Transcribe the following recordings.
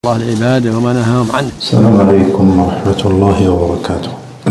الله العباد وما نهاهم عنه. السلام عليكم ورحمة الله وبركاته.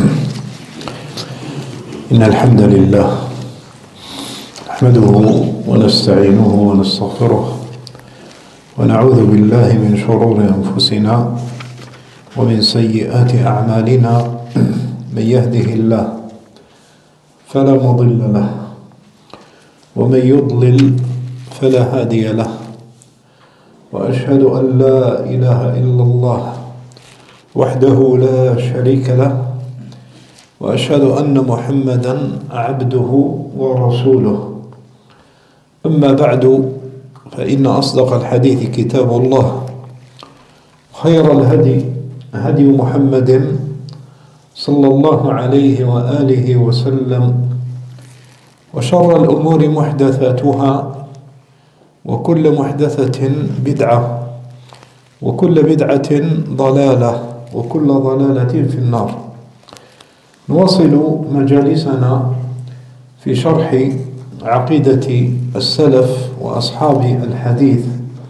إن الحمد لله نحمده ونستعينه ونستغفره ونعوذ بالله من شرور أنفسنا ومن سيئات أعمالنا. من يهده الله فلا مضل له ومن يضلل فلا هادي له، وأشهد أن لا إله إلا الله وحده لا شريك له، وأشهد أن محمدا عبده ورسوله. أما بعد، فإن أصدق الحديث كتاب الله، خير الهدي هدي محمد صلى الله عليه وآله وسلم، وشر الأمور محدثاتها، وكل محدثة بدعة، وكل بدعة ضلالة، وكل ضلالة في النار. نواصل مجالسنا في شرح عقيدة السلف وأصحاب الحديث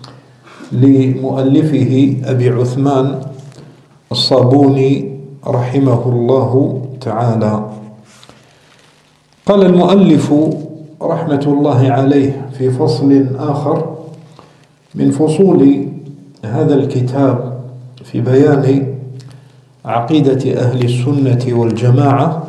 لمؤلفه أبي عثمان الصابوني رحمه الله تعالى. قال المؤلف رحمة الله عليه في فصل آخر من فصول هذا الكتاب في بيان عقيدة أهل السنة والجماعة،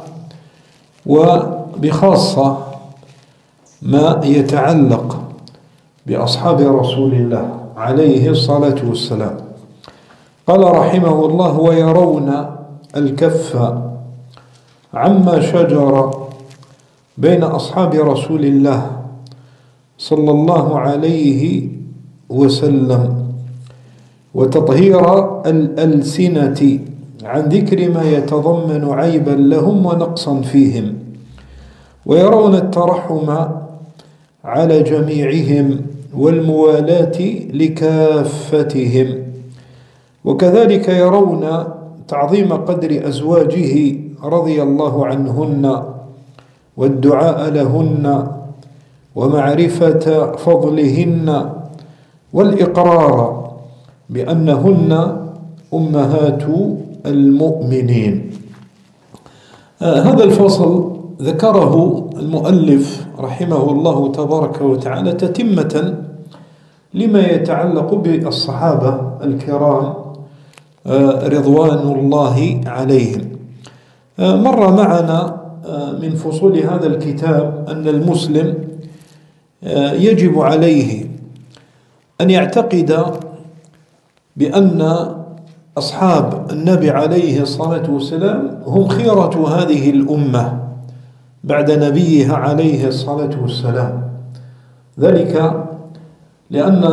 وبخاصة ما يتعلق بأصحاب رسول الله عليه الصلاة والسلام. قال رحمه الله: ويرون الكف عما شجر بين أصحاب رسول الله صلى الله عليه وسلم، وتطهير الألسنة عن ذكر ما يتضمن عيبا لهم ونقصا فيهم، ويرون الترحم على جميعهم والموالاة لكافتهم، وكذلك يرون تعظيم قدر أزواجه رضي الله عنهن والدعاء لهن ومعرفة فضلهن والإقرار بأنهن أمهات المؤمنين. هذا الفصل ذكره المؤلف رحمه الله تبارك وتعالى تتمة لما يتعلق بالصحابة الكرام رضوان الله عليهم. مر معنا من فصول هذا الكتاب أن المسلم يجب عليه أن يعتقد بأن أصحاب النبي عليه الصلاة والسلام هم خيرة هذه الأمة بعد نبيها عليه الصلاة والسلام، ذلك لأن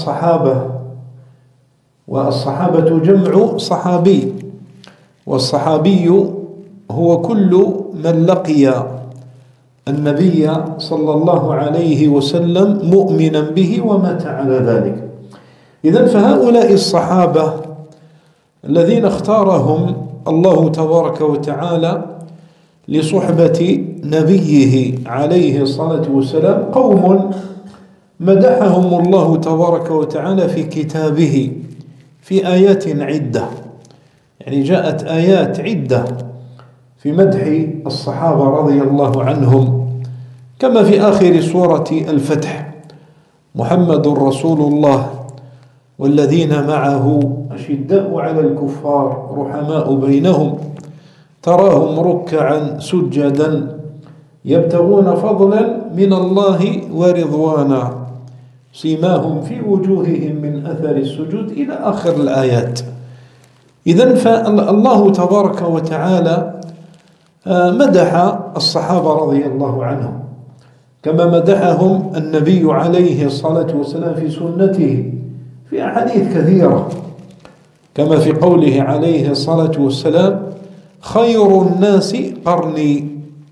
والصحابة جمع صحابي، والصحابي هو كل من لقي النبي صلى الله عليه وسلم مؤمنا به ومات على ذلك. إذن فهؤلاء الصحابة الذين اختارهم الله تبارك وتعالى لصحبة نبيه عليه الصلاة والسلام قوم مدحهم الله تبارك وتعالى في كتابه في آيات عدة، يعني جاءت آيات عدة في مدح الصحابة رضي الله عنهم، كما في آخر سورة الفتح: محمد رسول الله والذين معه أشداء على الكفار رحماء بينهم تراهم ركعا سجدا يبتغون فضلا من الله ورضوانا سيماهم في وجوههم من أثر السجود إلى آخر الآيات. إذن فالله تبارك وتعالى مدح الصحابة رضي الله عنهم كما مدحهم النبي عليه الصلاة والسلام في سنته في أحاديث كثيرة، كما في قوله عليه الصلاة والسلام: خير الناس قرني،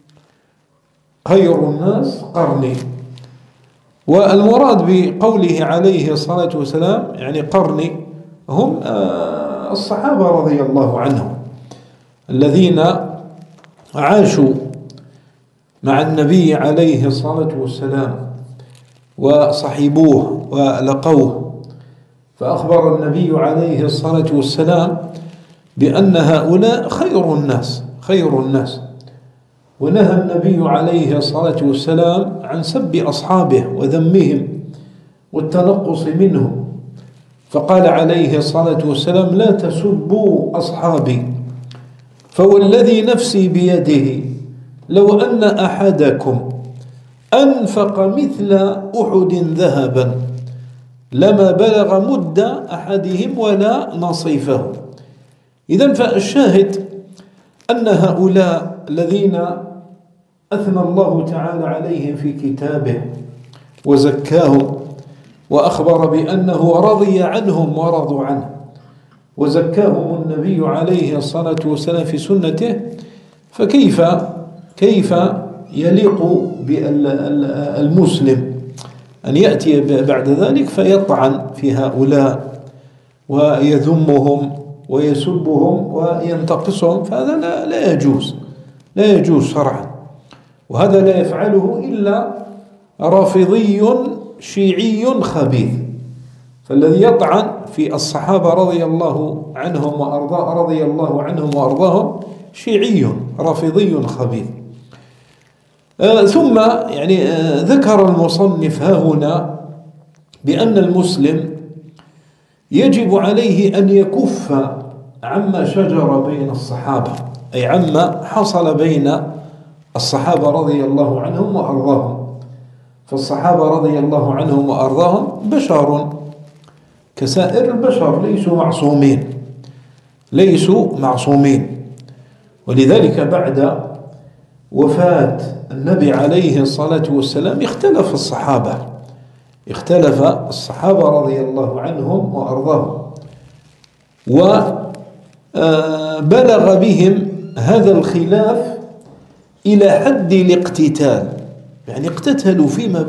خير الناس قرني. والمراد بقوله عليه الصلاة والسلام يعني قرني هم الصحابة رضي الله عنهم الذين عاشوا مع النبي عليه الصلاة والسلام وصحبوه ولقوه، فأخبر النبي عليه الصلاة والسلام بأن هؤلاء خير الناس. ونهى النبي عليه الصلاة والسلام عن سب أصحابه وذمهم والتنقص منهم، فقال عليه الصلاة والسلام: لا تسبوا أصحابي، فوالذي نفسي بيده لو أن أحدكم أنفق مثل أحد ذهبا لما بلغ مد أحدهم ولا نصيفه. إذن فالشاهد أن هؤلاء الذين أثنى الله تعالى عليهم في كتابه وزكاهم وأخبر بأنه رضي عنهم ورضوا عنه، وزكاهم النبي عليه الصلاة والسلام في سنته، فكيف يليق بالمسلم أن يأتي بعد ذلك فيطعن في هؤلاء ويذمهم ويسبهم وينتقصهم؟ فهذا لا يجوز شرعا، وهذا لا يفعله إلا رافضي شيعي خبيث. فالذي يطعن في الصحابة رضي الله عنهم وأرضاهم شيعي رافضي خبيث. ثم ذكر المصنف ها هنا بأن المسلم يجب عليه أن يكف عما شجر بين الصحابة، أي عما حصل بين الصحابة رضي الله عنهم وأرضاهم. فالصحابة رضي الله عنهم وأرضاهم بشر كسائر البشر، ليسوا معصومين. ولذلك بعد وفاة النبي عليه الصلاة والسلام اختلف الصحابة رضي الله عنهم وأرضاهم، وبلغ بهم هذا الخلاف إلى حد الاقتتال، اقتتلوا فيما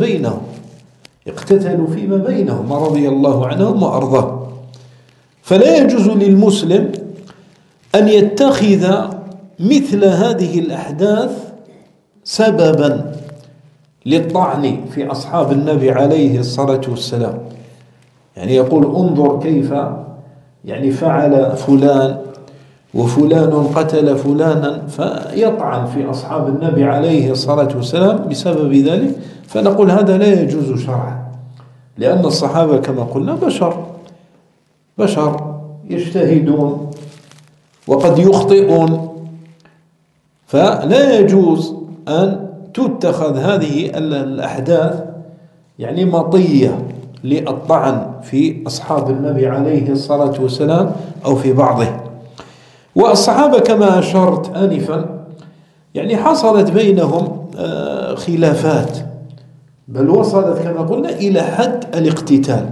بينهم رضي الله عنهم وأرضاهم. فلا يجوز للمسلم أن يتخذ مثل هذه الأحداث سببا للطعن في أصحاب النبي عليه الصلاة والسلام. يقول: انظر كيف فعل فلان وفلان قتل فلانا، فيطعن في أصحاب النبي عليه الصلاة والسلام بسبب ذلك. فنقول هذا لا يجوز شرعا، لأن الصحابة كما قلنا بشر يجتهدون وقد يخطئون، فلا يجوز أن تتخذ هذه الأحداث مطية للطعن في أصحاب النبي عليه الصلاة والسلام أو في بعضه. والصحابة كما أشرت آنفا حصلت بينهم خلافات، بل وصلت كما قلنا إلى حد الاقتتال.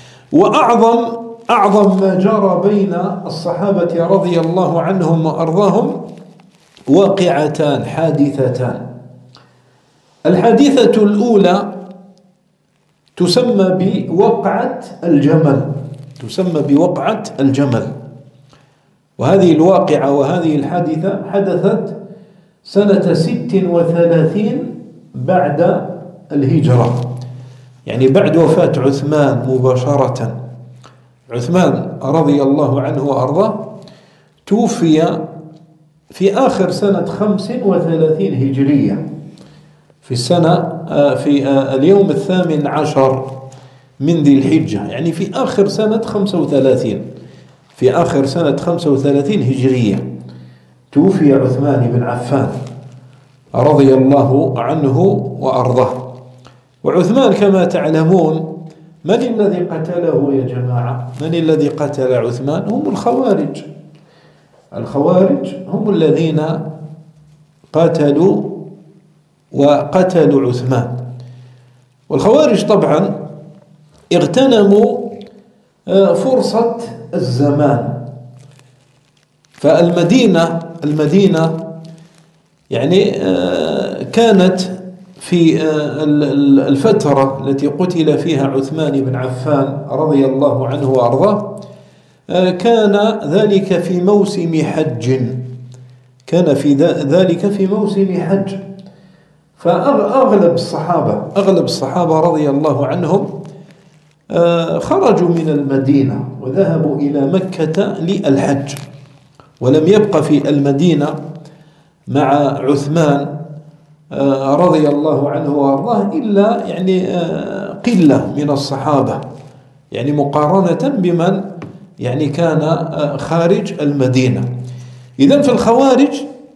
وأعظم ما جرى بين الصحابة رضي الله عنهم وأرضاهم واقعتان حادثتان. الحادثة الأولى تسمى بوقعة الجمل، وهذه الواقعة وهذه الحادثة حدثت سنة 36 بعد الهجرة، بعد وفاة عثمان مباشرة. عثمان رضي الله عنه وأرضاه توفي في آخر سنة 35 هجرية، في اليوم 18 من ذي الحجة، في آخر سنة 35 هجرية توفي عثمان بن عفان رضي الله عنه وأرضاه. وعثمان كما تعلمون من الذي قتله يا جماعة؟ من الذي قتل عثمان؟ هم الخوارج هم الذين وقتلوا عثمان. والخوارج طبعا اغتنموا فرصة الزمان. فالمدينة كانت في الفترة التي قتل فيها عثمان بن عفان رضي الله عنه وأرضاه كان ذلك في موسم حج. فأغلب الصحابة رضي الله عنهم خرجوا من المدينة وذهبوا إلى مكة للحج، ولم يبق في المدينة مع عثمان رضي الله عنه وارضاه إلا يعني قلة من الصحابة، يعني مقارنة بمن يعني كان خارج المدينة. إذن في الخوارج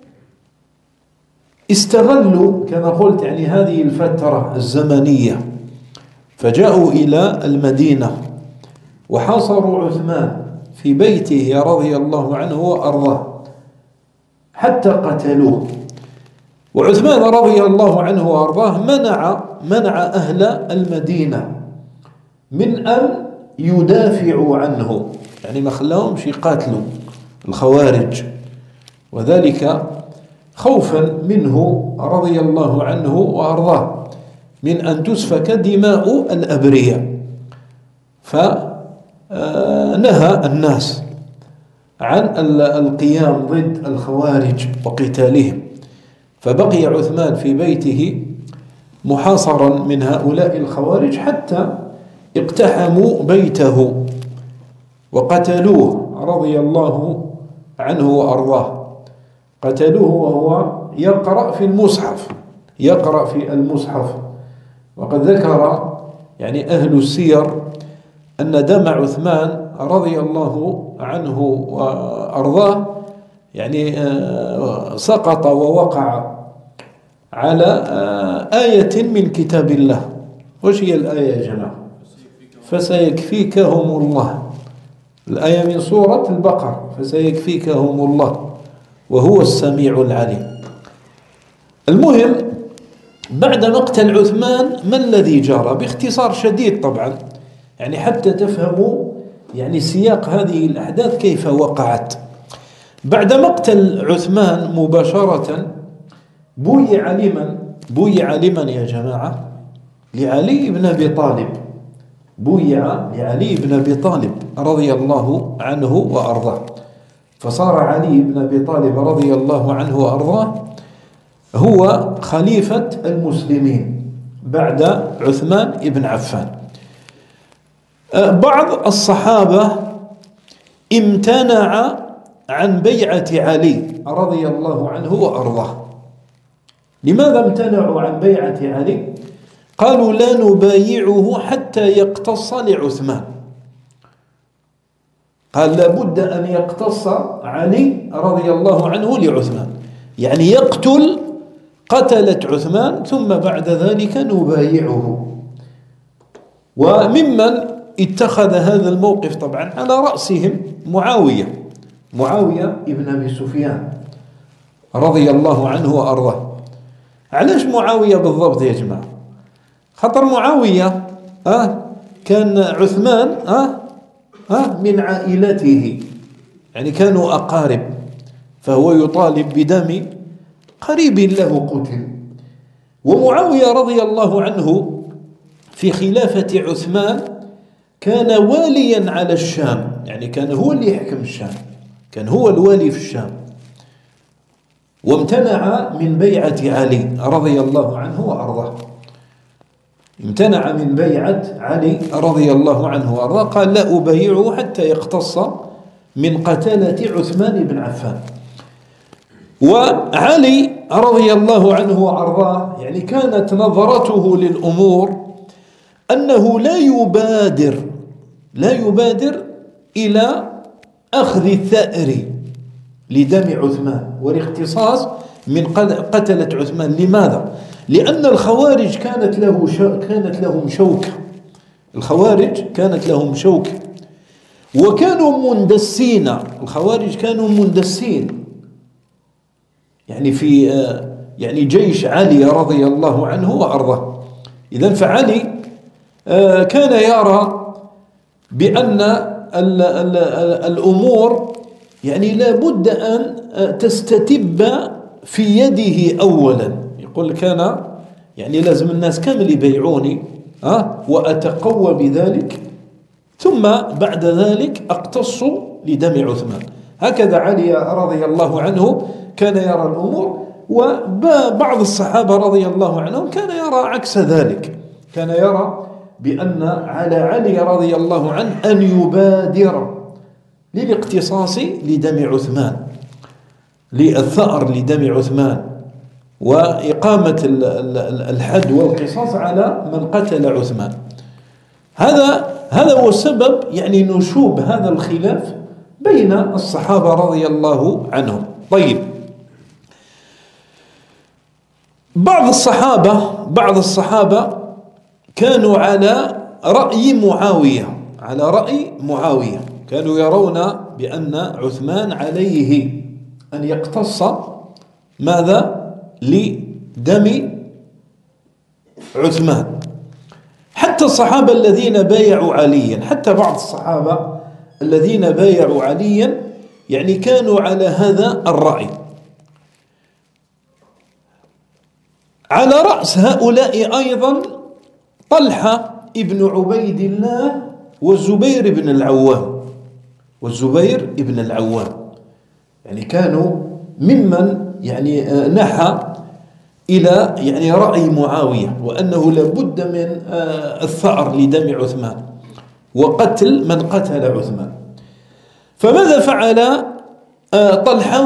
استغلوا كما قلت يعني هذه الفترة الزمنية، فجاءوا إلى المدينة وحاصروا عثمان في بيته رضي الله عنه وأرضاه حتى قتلوه. وعثمان رضي الله عنه وأرضاه منع أهل المدينة من أن يدافعوا عنه، يعني ما خلاهمش يقاتلوا الخوارج، وذلك خوفا منه رضي الله عنه وأرضاه من أن تسفك دماء الأبرياء، فنهى الناس عن القيام ضد الخوارج وقتالهم. فبقي عثمان في بيته محاصرا من هؤلاء الخوارج حتى اقتحموا بيته وقتلوه رضي الله عنه وأرضاه. قتلوه وهو يقرأ في المصحف، وقد ذكر يعني أهل السير أن دم عثمان رضي الله عنه وأرضاه يعني سقط ووقع على آية من كتاب الله. وش هي الآية يا جماعة؟ فسيكفيكهم الله، الآية من سورة البقرة، فسيكفيكهم الله وهو السميع العليم. المهم بعد مقتل عثمان ما الذي جرى؟ باختصار شديد طبعا، يعني حتى تفهموا يعني سياق هذه الأحداث كيف وقعت. بعد مقتل عثمان مباشرة بويع لمن يا جماعة؟ لعلي بن أبي طالب. بويع لعلي بن أبي طالب رضي الله عنه وأرضاه، فصار علي بن أبي طالب رضي الله عنه وأرضاه هو خليفة المسلمين بعد عثمان بن عفان. بعض الصحابة امتنع عن بيعة علي رضي الله عنه وأرضاه. لماذا امتنعوا عن بيعة علي؟ قالوا لا نبايعه حتى يقتص لعثمان. قال لابد أن يقتص علي رضي الله عنه لعثمان، يعني يقتل قتلة عثمان ثم بعد ذلك نبايعه. وممن اتخذ هذا الموقف طبعا على رأسهم معاوية ابن أبي سفيان رضي الله عنه وأرضاه. علاش معاوية بالضبط يا جماعة؟ خطر معاوية كان عثمان من عائلته، يعني كانوا أقارب، فهو يطالب بدم قريب له قتل. ومعاوية رضي الله عنه في خلافة عثمان كان واليا على الشام، يعني كان هو اللي يحكم الشام، كان هو الوالي في الشام. وامتنع من بيعة علي رضي الله عنه وأرضاه، امتنع من بيعة علي رضي الله عنه وأرضاه، قال لا أبايعه حتى يقتص من قتلة عثمان بن عفان. وعلي رضي الله عنه وأرضاه يعني كانت نظرته للأمور أنه لا يبادر إلى أخذ الثأر لدم عثمان والاختصاص من قتلة عثمان. لماذا؟ لأن الخوارج كانت لهم شوكة. الخوارج كانت لهم شوكة وكانوا مندسين. الخوارج كانوا مندسين يعني في يعني جيش علي رضي الله عنه وأرضاه. إذن فعلي كان يرى بأن الأمور يعني لا بد أن تستتب في يده أولا. يقول كان يعني لازم الناس كامل يبيعوني وأتقوى بذلك، ثم بعد ذلك أقتص لدم عثمان. هكذا علي رضي الله عنه كان يرى الأمور. وبعض الصحابة رضي الله عنهم كان يرى عكس ذلك، كان يرى بأن على علي رضي الله عنه أن يبادر للاقتصاص لدم عثمان، للثأر لدم عثمان، وإقامة الحد والقصاص على من قتل عثمان. هذا هو السبب يعني نشوب هذا الخلاف بين الصحابة رضي الله عنهم. طيب، بعض الصحابة كانوا على رأي معاوية، كانوا يرون بأن عثمان عليه أن يقتص ماذا؟ لدم عثمان. حتى الصحابة الذين بايعوا عليا، حتى بعض الصحابة الذين بايعوا عليا يعني كانوا على هذا الرأي. على رأس هؤلاء أيضا طلحة ابن عبيد الله والزبير بن العوام، يعني كانوا ممن يعني نحى إلى يعني رأي معاوية، وأنه لابد من الثأر لدم عثمان وقتل من قتل عثمان. فماذا فعل طلحة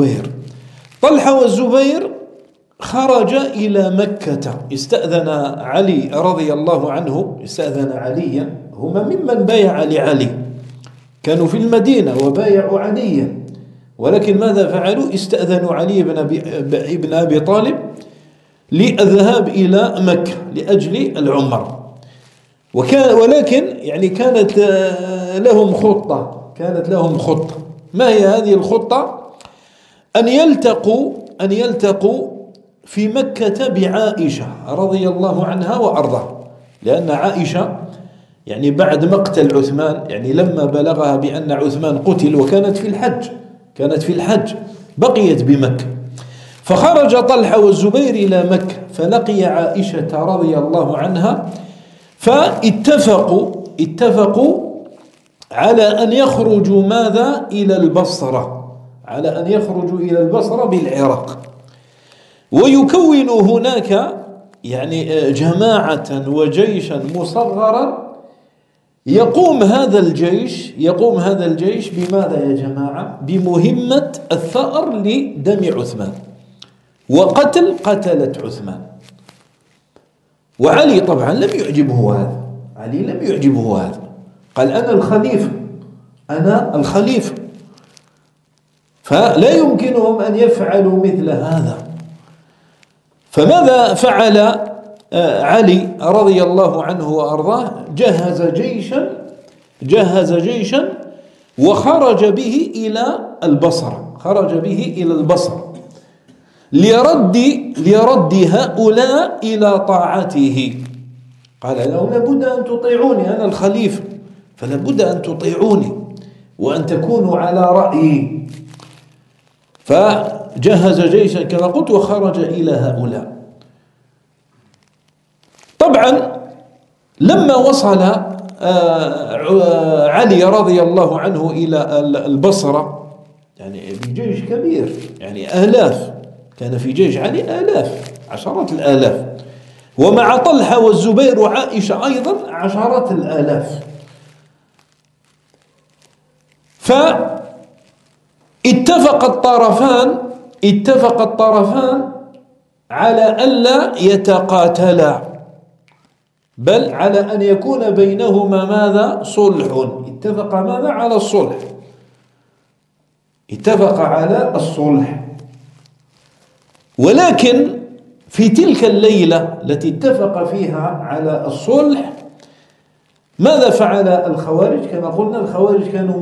والزبير؟ خرج إلى مكة، استأذن علي رضي الله عنه، استأذن عليا، هما ممن بايع لعلي، كانوا في المدينة وبايعوا عليا، ولكن ماذا فعلوا؟ استأذنوا علي بن أبي طالب للذهاب إلى مكة لأجل العمرة. ولكن يعني كانت لهم خطة. ما هي هذه الخطة؟ أن يلتقوا في مكة بعائشة رضي الله عنها وأرضاها، لأن عائشة يعني بعد مقتل عثمان، يعني لما بلغها بأن عثمان قتل وكانت في الحج بقيت بمكة، فخرج طلحة والزبير إلى مكة فلقي عائشة رضي الله عنها، فاتفقوا على أن يخرجوا ماذا؟ إلى البصرة بالعراق، ويكونوا هناك يعني جماعة وجيشا مصغرا. يقوم هذا الجيش بماذا يا جماعة؟ بمهمة الثأر لدم عثمان قتلة عثمان. وعلي طبعا لم يعجبه هذا، قال أنا الخليفة، فلا يمكنهم أن يفعلوا مثل هذا. فماذا فعل علي رضي الله عنه وأرضاه؟ جهز جيشا وخرج به إلى البصرة ليرد هؤلاء إلى طاعته. قال لهم لابد أن تطيعوني، أنا الخليفة، فلابد أن تطيعوني وأن تكونوا على رأيي. فجهز جيشا كما قلت وخرج إلى هؤلاء. طبعا لما وصل علي رضي الله عنه إلى البصرة، يعني بجيش كبير، يعني آلاف، كان في جيش علي آلاف، عشرات الآلاف، ومع طلحة والزبير وعائشة أيضا عشرات الآلاف. فاتفق الطرفان على ألا يتقاتلا، بل على أن يكون بينهما ماذا؟ صلح. اتفق ماذا؟ على الصلح. اتفق على الصلح. ولكن في تلك الليلة التي اتفق فيها على الصلح، ماذا فعل الخوارج؟ كما قلنا الخوارج كانوا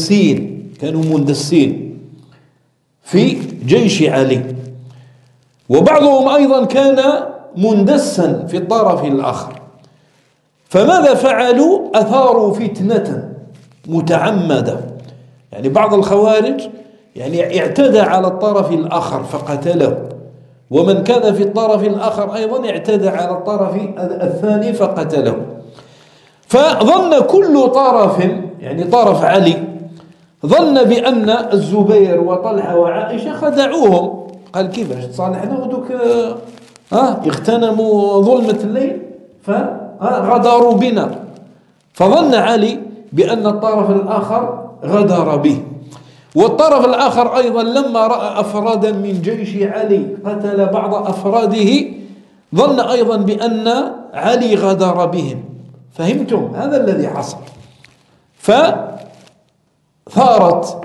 مندسين في جيش علي، وبعضهم أيضا كان مندسا في الطرف الآخر. فماذا فعلوا؟ أثاروا فتنة متعمدة، يعني بعض الخوارج يعني اعتدى على الطرف الآخر فقتله، ومن كان في الطرف الآخر أيضا اعتدى على الطرف الثاني فقتله. فظن كل طرف، يعني طرف علي ظن بأن الزبير وطلحة وعائشة خدعوهم، قال كيفاش تصالحنا ودوك اغتنموا ظلمة الليل غدروا بنا، فظن علي بأن الطرف الآخر غدر به. والطرف الآخر أيضا لما رأى أفرادا من جيش علي قتل بعض أفراده ظن أيضا بأن علي غدر بهم. فهمتم؟ هذا الذي حصل. فثارت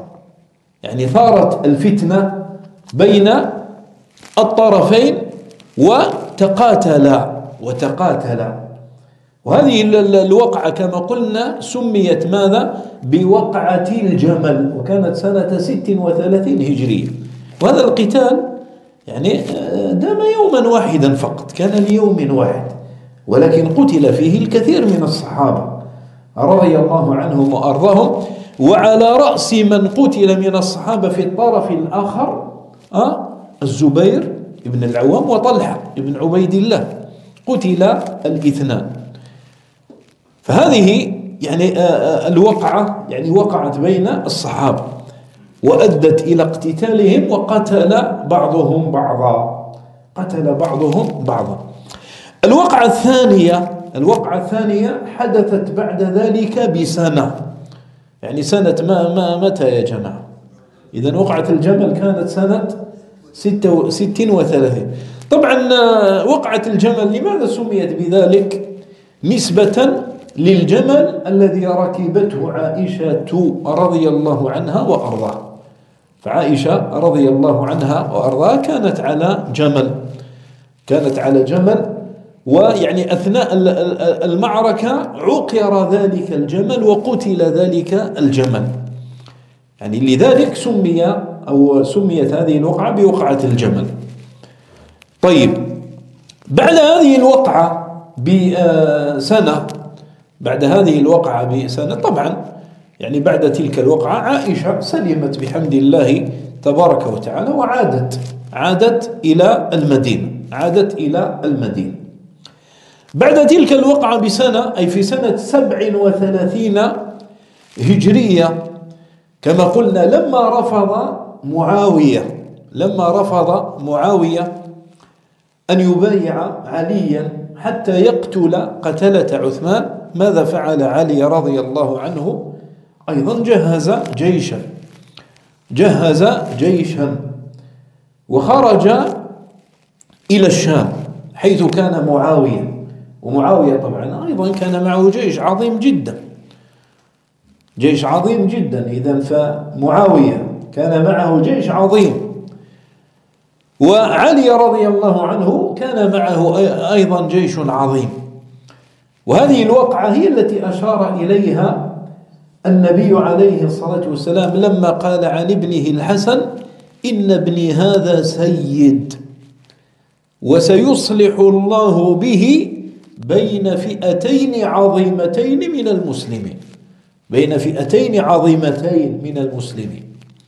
الفتنة بين الطرفين وتقاتلا. وهذه الوقعة كما قلنا سميت ماذا؟ بوقعة الجمل، وكانت سنة 36 هجرية. وهذا القتال يعني دام يوما واحدا فقط، كان ليوم واحد، ولكن قتل فيه الكثير من الصحابة رضي الله عنهم وأرضاهم. وعلى رأس من قتل من الصحابة في الطرف الآخر الزبير بن العوام وطلحة بن عبيد الله، قتل الاثنان. فهذه يعني الوقعة يعني وقعت بين الصحابة وأدت إلى اقتتالهم، وقتل بعضهم بعضا. الوقعة الثانية حدثت بعد ذلك بسنة، يعني سنة متى يا جماعة؟ إذن وقعة الجمل كانت سنة 36. طبعا وقعة الجمل لماذا سميت بذلك؟ نسبة للجمل الذي ركبته عائشة رضي الله عنها وأرضاها. فعائشة رضي الله عنها وأرضاها كانت على جمل، ويعني أثناء المعركة عقر ذلك الجمل وقتل ذلك الجمل، يعني لذلك سميت هذه الوقعة بوقعة الجمل. طيب، بعد هذه الوقعة بسنة طبعا يعني بعد تلك الوقعة عائشة سلمت بحمد الله تبارك وتعالى وعادت إلى المدينة. بعد تلك الوقعة بسنة، أي في سنة 37 هجرية كما قلنا، لما رفض معاوية أن يبايع عليا حتى يقتل قتلة عثمان، ماذا فعل علي رضي الله عنه؟ أيضا جهز جيشا وخرج إلى الشام حيث كان معاوية. ومعاوية طبعا أيضا كان معه جيش عظيم جدا. إذن فمعاوية كان معه جيش عظيم، وعلي رضي الله عنه كان معه أيضا جيش عظيم. وهذه الوقعة هي التي أشار إليها النبي عليه الصلاة والسلام لما قال عن ابنه الحسن: إن ابني هذا سيد وسيصلح الله به بين فئتين عظيمتين من المسلمين.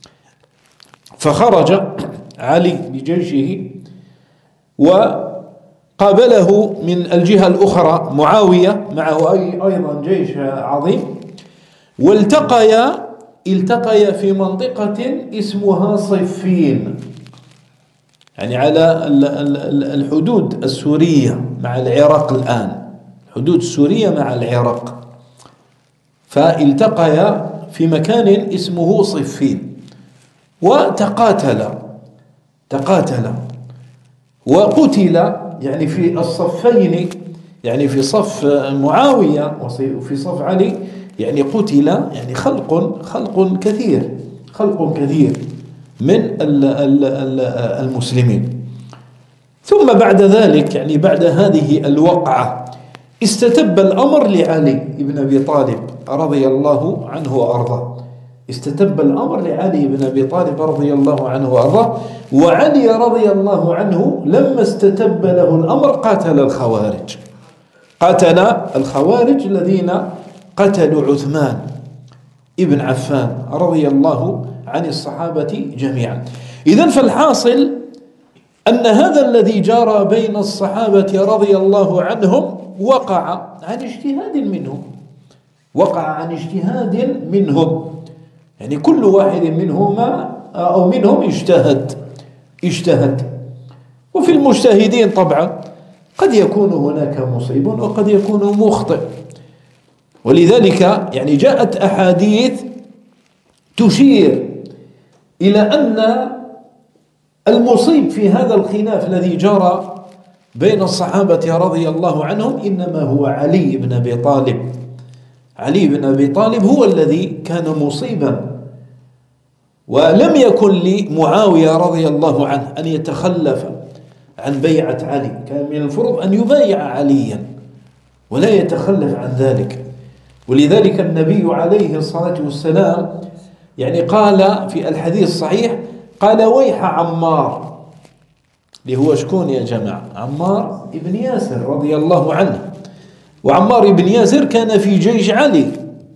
فخرج علي بجيشه، وقابله من الجهة الأخرى معاوية معه أيضا جيش عظيم، والتقيا في منطقة اسمها صفين، يعني على الحدود السورية مع العراق الآن، الحدود السورية مع العراق. فالتقيا في مكان اسمه صفين وتقاتلا وقتل، يعني في الصفين، يعني في صف معاوية وفي صف علي، يعني قتل يعني خلق كثير من المسلمين. ثم بعد ذلك، يعني بعد هذه الوقعة، استتب الأمر لعلي بن أبي طالب رضي الله عنه وأرضاه. وعلي رضي الله عنه لما استتب له الأمر قاتل الخوارج الذين قتلوا عثمان ابن عفان رضي الله عن الصحابة جميعا. إذن فالحاصل أن هذا الذي جرى بين الصحابة رضي الله عنهم وقع عن اجتهاد منهم، يعني كل واحد منهم اجتهد. وفي المجتهدين طبعا قد يكون هناك مصيب وقد يكون مخطئ. ولذلك يعني جاءت أحاديث تشير إلى أن المصيب في هذا الخلاف الذي جرى بين الصحابة رضي الله عنهم إنما هو علي بن أبي طالب. علي بن أبي طالب هو الذي كان مصيبا، ولم يكن لمعاوية رضي الله عنه أن يتخلف عن بيعة علي، كان من المفروض أن يبايع عليا ولا يتخلف عن ذلك. ولذلك النبي عليه الصلاة والسلام يعني قال في الحديث الصحيح، قال ويح عمار، اللي هو شكون يا جماعة؟ عمار بن ياسر رضي الله عنه. وعمار بن ياسر كان في جيش علي،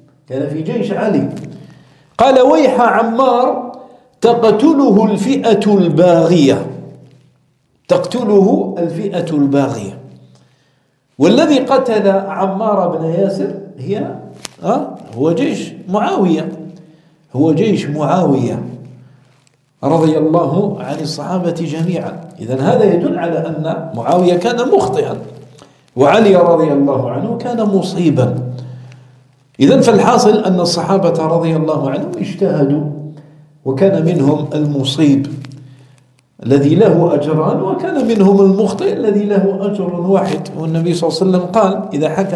قال ويح عمار تقتله الفئة الباغية. والذي قتل عمار بن ياسر هو جيش معاوية رضي الله عن الصحابة جميعا. إذن هذا يدل على أن معاوية كان مخطئا وعلي رضي الله عنه كان مصيبا. إذن فالحاصل أن الصحابة رضي الله عنهم اجتهدوا، وكان منهم المصيب الذي له أجران، وكان منهم المخطئ الذي له أجر واحد. والنبي صلى الله عليه وسلم قال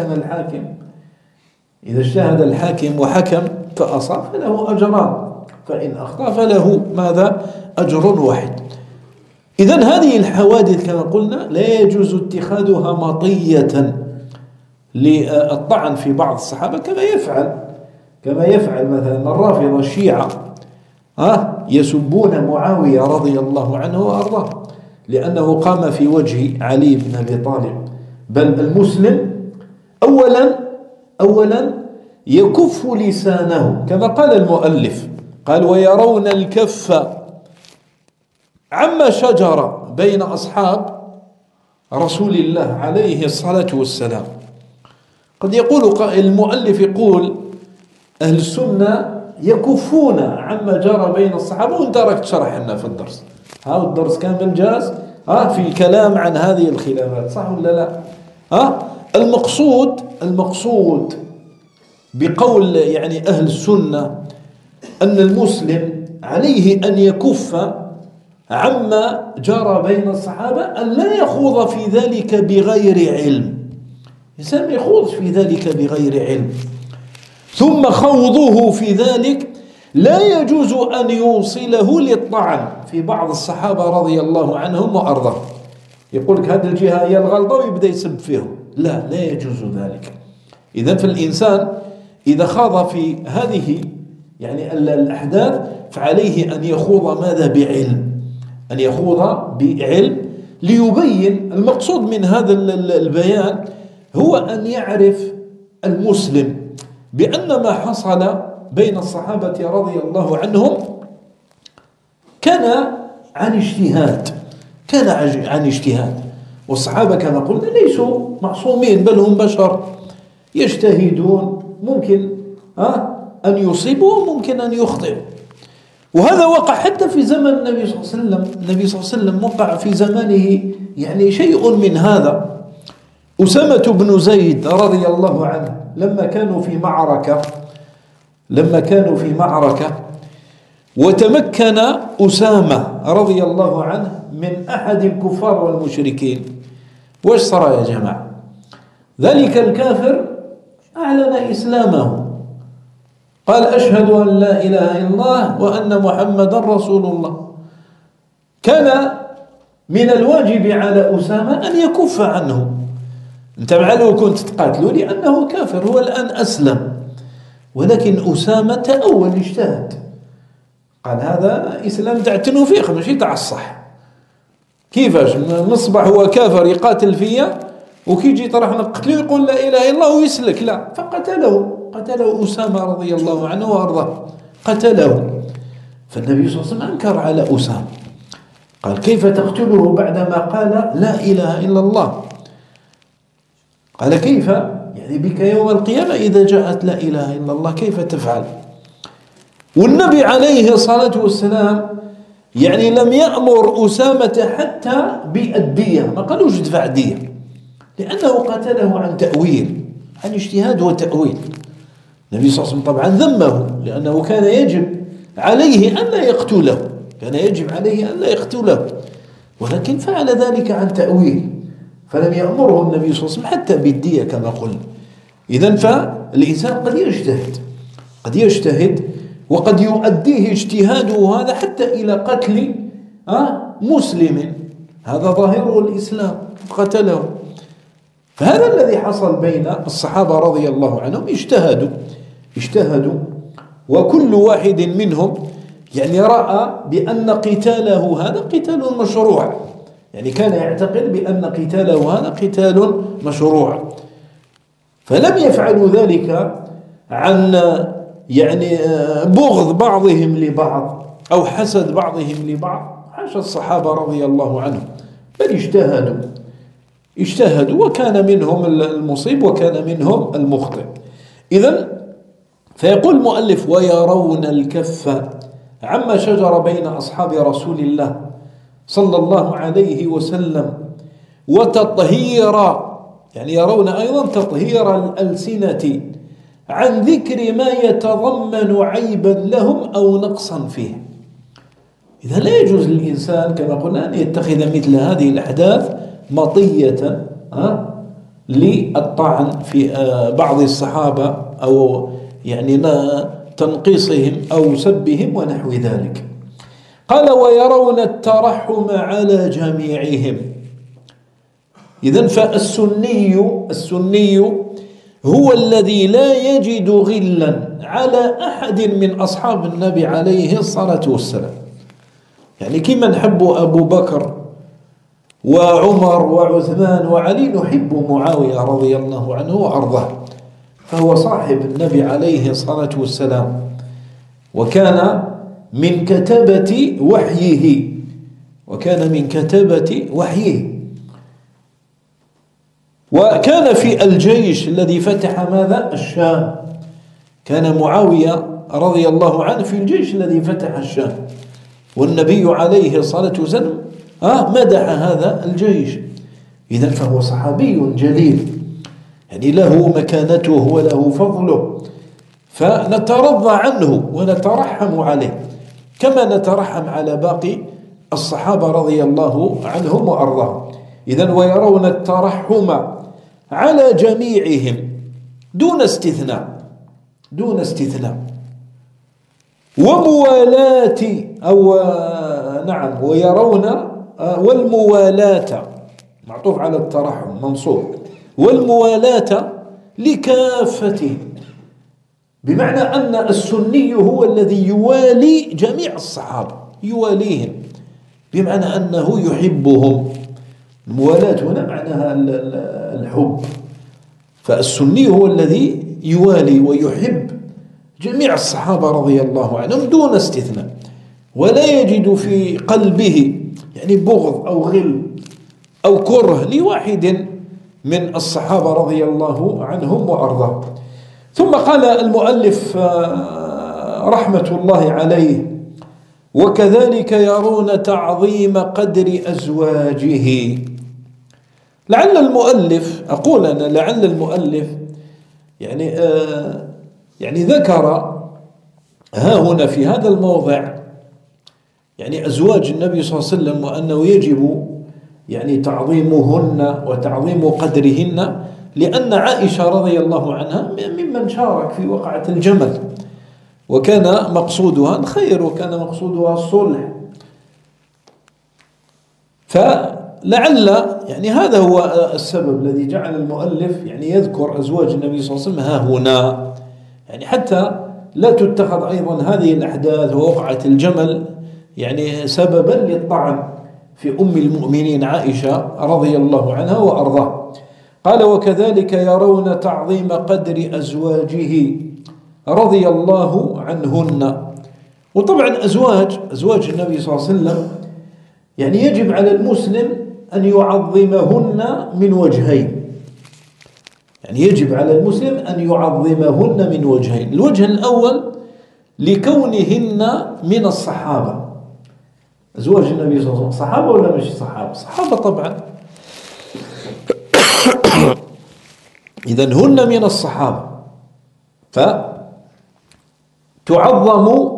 إذا اجتهد الحاكم وحكم فأصاب فله أجران، فإن أخطأ فله ماذا؟ أجر واحد. إذن هذه الحوادث كما قلنا لا يجوز اتخاذها مطية للطعن في بعض الصحابة كما يفعل مثلا الرافضة الشيعة يسبون معاوية رضي الله عنه وأرضاه لأنه قام في وجه علي بن أبي طالب. بل المسلم أولا يكف لسانه كما قال المؤلف، قال ويرون الكف عما شجر بين أصحاب رسول الله عليه الصلاة والسلام. قد يقول المؤلف يقول أهل السنة يكفون عما جرى بين الصحابة، وانت راك تشرح لنا في الدرس، الدرس كامل جاز في الكلام عن هذه الخلافات، صح ولا لا؟ المقصود بقول يعني أهل السنة أن المسلم عليه أن يكف عما جرى بين الصحابة، أن لا يخوض في ذلك بغير علم. الإنسان ما يخوض في ذلك بغير علم، ثم خوضه في ذلك لا يجوز أن يوصله للطعن في بعض الصحابة رضي الله عنهم وأرضاهم. يقول لك هذه الجهة هي الغلطة ويبدأ يسب فيهم، لا يجوز ذلك. إذن فالإنسان إذا خاض في هذه يعني الأحداث فعليه أن يخوض ماذا؟ بعلم ليبين. المقصود من هذا البيان هو أن يعرف المسلم بأن ما حصل بين الصحابة رضي الله عنهم كان عن اجتهاد، والصحابة كما قلنا ليسوا معصومين، بل هم بشر يجتهدون، ممكن أن يصيبوا وممكن أن يخطئوا. وهذا وقع حتى في زمن النبي صلى الله عليه وسلم. النبي صلى الله عليه وسلم وقع في زمانه يعني شيء من هذا. أسامة بن زيد رضي الله عنه لما كانوا في معركة وتمكن أسامة رضي الله عنه من أحد الكفار والمشركين، وش صار يا جماعة؟ ذلك الكافر أعلن إسلامه، قال أشهد أن لا إله إلا الله وأن محمدا رسول الله. كان من الواجب على أسامة أن يكف عنه. أنت معلو كنت تقاتلوا لأنه كافر، هو الآن أسلم، ولكن أسامة تأول اجتهد، قال هذا إسلام تاع التنوفيق ماشي تاع الصح. كيفاش نصبح هو كافر يقاتل فيا وكي يجي طرح نقتله يقول لا إله إلا الله ويسلك؟ لا، فقتله أسامة رضي الله عنه وأرضاه، قتله. فالنبي صلى الله عليه وسلم أنكر على أسامة، قال كيف تقتله بعدما قال لا إله إلا الله؟ قال كيف يعني بك يوم القيامة إذا جاءت لا إله إلا الله كيف تفعل؟ والنبي عليه الصلاة والسلام يعني لم يأمر أسامة حتى بالدية، ما قالوش ادفع دية، لأنه قتله عن تأويل، عن اجتهاد وتأويل. النبي صلى الله عليه وسلم طبعا ذمه لأنه كان يجب عليه أن لا يقتله، كان يجب عليه أن لا يقتله، ولكن فعل ذلك عن تأويل، فلم يأمره النبي صلى الله عليه وسلم حتى بالدية كما قلنا. إذن فالإنسان قد يجتهد وقد يؤديه اجتهاده هذا حتى إلى قتل مسلم، هذا ظاهره الإسلام، قتله. فهذا الذي حصل بين الصحابة رضي الله عنهم، اجتهدوا وكل واحد منهم يعني رأى بأن قتاله هذا قتال مشروع، يعني كان يعتقد بأن قتاله هذا قتال مشروع، فلم يفعلوا ذلك عن يعني بغض بعضهم لبعض أو حسد بعضهم لبعض، حاشا الصحابة رضي الله عنهم، بل اجتهدوا وكان منهم المصيب وكان منهم المخطئ. إذن فيقول المؤلف: ويرون الكف عما شجر بين أصحاب رسول الله صلى الله عليه وسلم وتطهير، يعني يرون أيضا تطهير الألسنة عن ذكر ما يتضمن عيبا لهم أو نقصا فيه. إذا لا يجوز للإنسان كما قلنا أن يتخذ مثل هذه الأحداث مطية للطعن في بعض الصحابة أو يعني تنقيصهم أو سبهم ونحو ذلك. قال: ويرون الترحم على جميعهم. إذن فالسني هو الذي لا يجد غلا على أحد من أصحاب النبي عليه الصلاة والسلام، يعني كما نحب أبو بكر وعمر وعثمان وعلي نحب معاوية رضي الله عنه وأرضاه، فهو صاحب النبي عليه الصلاة والسلام وكان من كتبة وحيه، وكان في الجيش الذي فتح ماذا؟ الشام. كان معاوية رضي الله عنه في الجيش الذي فتح الشام، والنبي عليه الصلاة والسلام مدح هذا الجيش. إذن فهو صحابي جليل، يعني له مكانته وله فضله، فنترضى عنه ونترحم عليه كما نترحم على باقي الصحابة رضي الله عنهم وأرضاهم. إذن ويرون الترحم على جميعهم دون استثناء وموالاة ويرون والموالاة معطوف على الترحم منصوب، والموالاة لكافتهم، بمعنى أن السني هو الذي يوالي جميع الصحابة، يواليهم بمعنى أنه يحبهم. الموالاة هنا معناها الحب، فالسني هو الذي يوالي ويحب جميع الصحابة رضي الله عنهم دون استثناء، ولا يجد في قلبه يعني بغض أو غل أو كره لواحد من الصحابة رضي الله عنهم وأرضاهم. ثم قال المؤلف رحمة الله عليه: وكذلك يرون تعظيم قدر أزواجه. لعل المؤلف يعني ذكر ها هنا في هذا الموضع يعني أزواج النبي صلى الله عليه وسلم، وأنه يجب يعني تعظيمهن وتعظيم قدرهن، لأن عائشة رضي الله عنها ممن شارك في وقعة الجمل، وكان مقصودها الخير وكان مقصودها الصلح. فلعل يعني هذا هو السبب الذي جعل المؤلف يعني يذكر أزواج النبي صلى الله عليه وسلم ها هنا، يعني حتى لا تتخذ أيضا هذه الأحداث ووقعة الجمل يعني سببا للطعن في أم المؤمنين عائشة رضي الله عنها وأرضاها. قال: وكذلك يرون تعظيم قدر أزواجه رضي الله عنهن. وطبعا أزواج النبي صلى الله عليه وسلم يعني يجب على المسلم أن يعظمهن من وجهين، يعني يجب على المسلم أن يعظمهن من وجهين. الوجه الأول لكونهن من الصحابة. أزواج النبي صلى الله عليه وسلم صحابة ولا مش صحابة؟ صحابة طبعا. إذن هن من الصحابة، فتعظم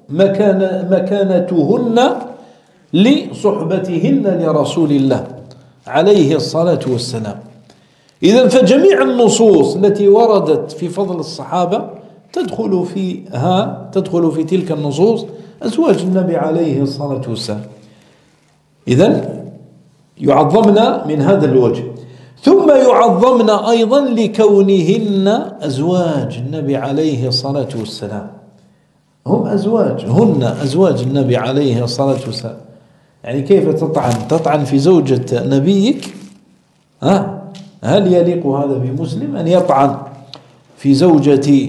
مكانتهن لصحبتهن لرسول الله عليه الصلاة والسلام. إذن فجميع النصوص التي وردت في فضل الصحابة تدخل في تلك النصوص أزواج النبي عليه الصلاة والسلام. إذن يعظمن من هذا الوجه، ثم يعظمن أيضا لكونهن أزواج النبي عليه الصلاة والسلام. هن أزواج النبي عليه الصلاة والسلام. يعني كيف تطعن في زوجة نبيك؟ هل يليق هذا بمسلم أن يطعن في زوجة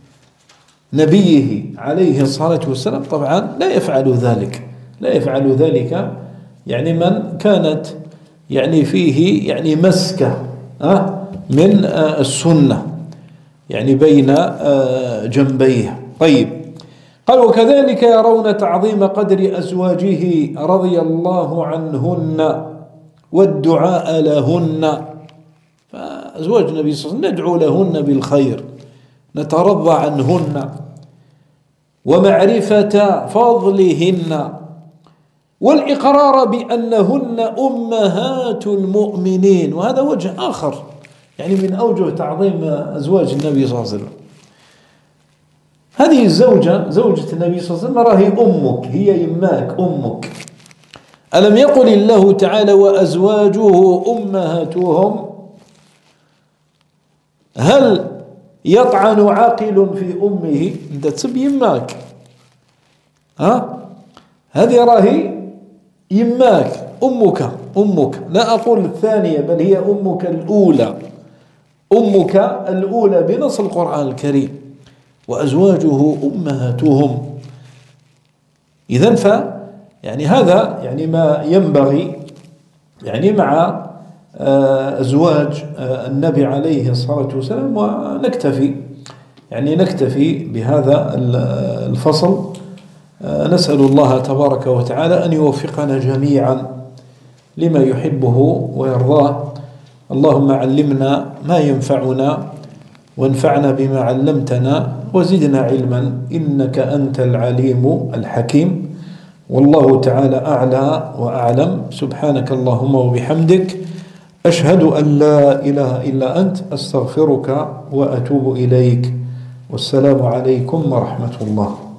نبيه عليه الصلاة والسلام؟ طبعا لا يفعل ذلك يعني من كانت يعني فيه يعني مسكة من السنة يعني بين جنبيه. طيب، قال وكذلك يرون تعظيم قدر أزواجه رضي الله عنهن والدعاء لهن. فأزواج النبي صلى الله عليه وسلم ندعو لهن بالخير، نترضى عنهن، ومعرفة فضلهن، والإقرار بأنهن أمهات المؤمنين. وهذا وجه آخر يعني من أوجه تعظيم أزواج النبي صلى الله عليه وسلم. هذه الزوجة، زوجة النبي صلى الله عليه وسلم، راهي أمك، هي يماك، أمك. ألم يقل الله تعالى وأزواجه أمهاتهم؟ هل يطعن عاقل في أمه؟ أنت تسب يماك، هذه راهي يماك، أمك، لا أقول الثانية بل هي أمك الأولى بنص القرآن الكريم، وأزواجه أمهاتهم. إذن يعني هذا يعني ما ينبغي يعني مع أزواج النبي عليه الصلاة والسلام. ونكتفي بهذا الفصل. نسأل الله تبارك وتعالى أن يوفقنا جميعا لما يحبه ويرضاه. اللهم علمنا ما ينفعنا وانفعنا بما علمتنا وزدنا علما إنك أنت العليم الحكيم. والله تعالى أعلى وأعلم. سبحانك اللهم وبحمدك، أشهد أن لا إله إلا أنت، أستغفرك وأتوب إليك. والسلام عليكم ورحمة الله.